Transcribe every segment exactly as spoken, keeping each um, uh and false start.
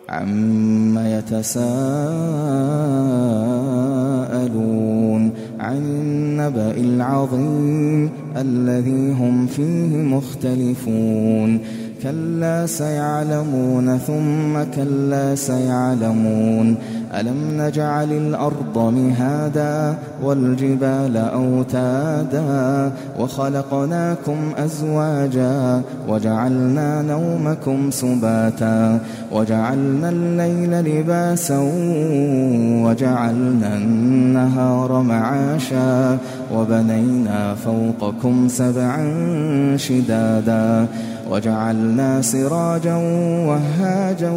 عما يتساءلون عن النبأ العظيم الذي هم فيه مختلفون كلا سيعلمون ثم كلا سيعلمون ألم نجعل الأرض مهادا والجبال أوتادا وخلقناكم أزواجا وجعلنا نومكم سباتا وجعلنا الليل لباسا وجعلنا النهار معاشا وبنينا فوقكم سبعا شدادا وجعلنا سراجا وهاجا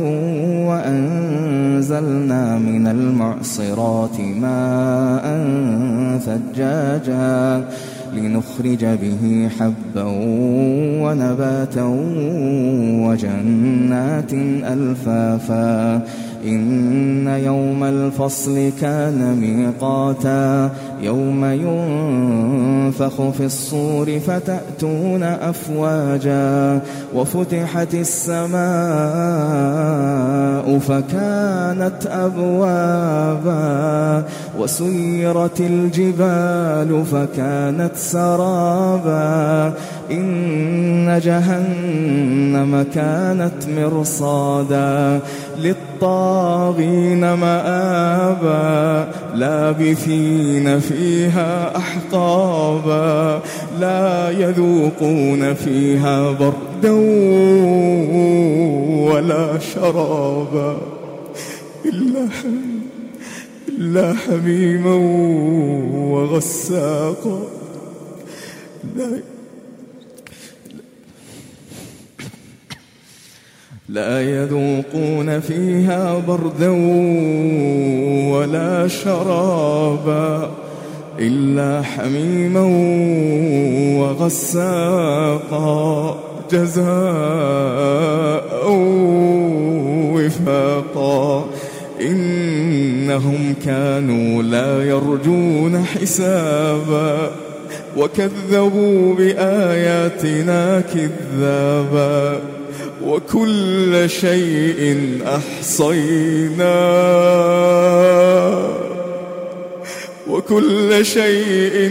وأنزلنا من المعصرات ماء ثجاجا لنخرج به حبا ونباتا وجنات ألفافا إن يوم الفصل كان ميقاتا يوم ينفخ في الصور فتأتون أفواجا وفتحت السماء فكانت أبوابا وسيرت الجبال فكانت سرابا إن جهنم كانت مرصادا للطاغين مآبا لابثين فيها أحقابا لا يذوقون فيها بردا ولا شرابا إلا حميما إلا حميما وغساقا لا لا يذوقون فيها بردا ولا شرابا إلا حميما وغساقا جزاء وفاقا إنهم كانوا لا يرجون حسابا وكذبوا بآياتنا كذابا وكل شيء أحصيناه وكل شيء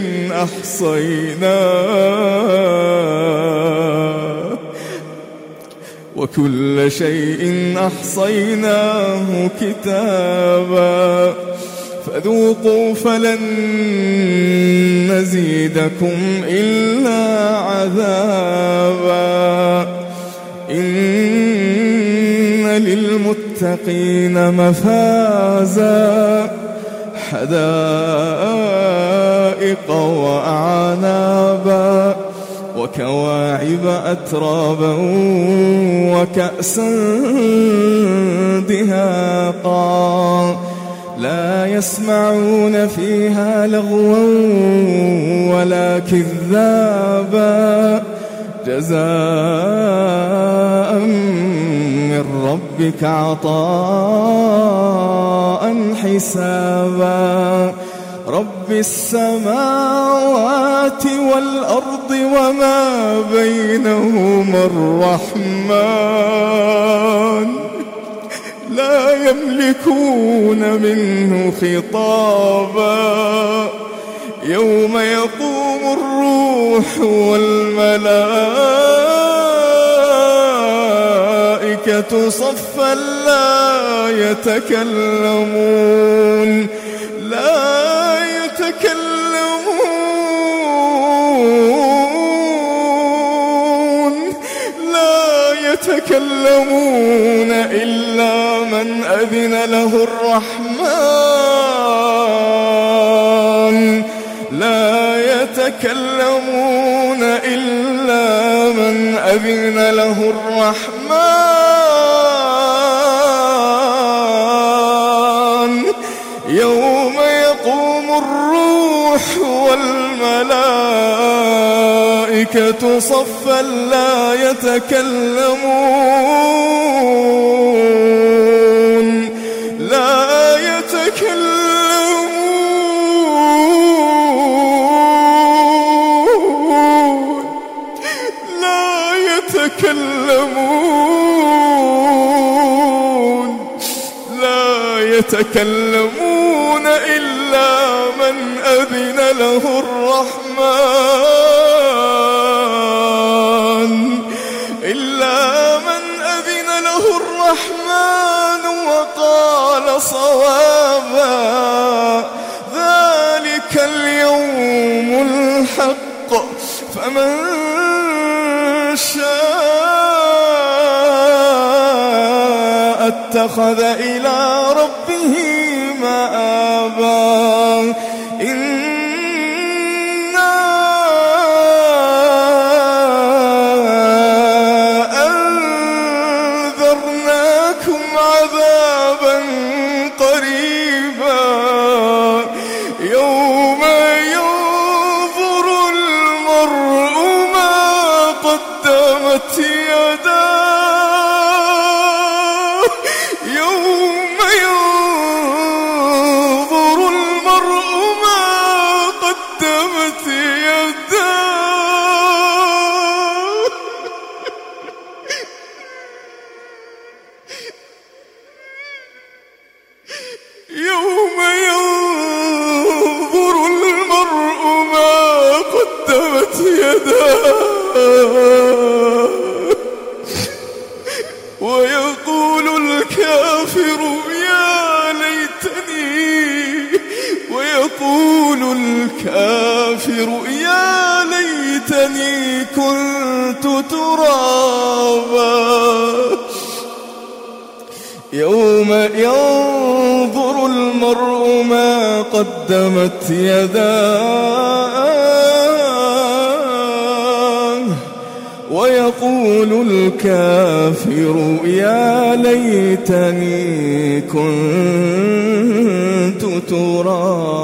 أحصيناه وكل شيء أحصيناه كتابا فذوقوا فلن نزيدكم إلا عذابا إن للمتقين مفازا حدائق وأعنابا وكواعب أترابا وكأسا دهاقا لا يسمعون فيها لغوا ولا كذابا جزاء من ربك عطاء حسابا رب السماوات والأرض وما بينهما الرحمن لا يملكون منه خطابا يوم يقوم الروح والملائكة صفا لا يتكلمون لا يتكلمون لا يتكلمون إلا من أذن له الرحمن لا يتكلمون إلا من أذن له الرحمن يوم يقوم الروح والملائكة صفا لا يتكلمون لا يتكلمون لا يتكلمون يتكلمون إلا من أذن له الرحمن إلا من أذن له الرحمن وقال صوابا. ذلك اليوم الحق فمن شاء اتخذ إلى ربه مآبا. إنا أنذرناكم عذابا قريبا يوم ينظر المرء ما قدمت يداه يوم ينظر المرء ما قدمت يداه يوم ينظر المرء ما قدمت يداه ويقول الكافر يا ليتني ويقول الكافر يا ليتني كنت ترابا. يوم ينظر المرء ما قدمت يداه ويقول الكافر يا ليتني كنت ترابا.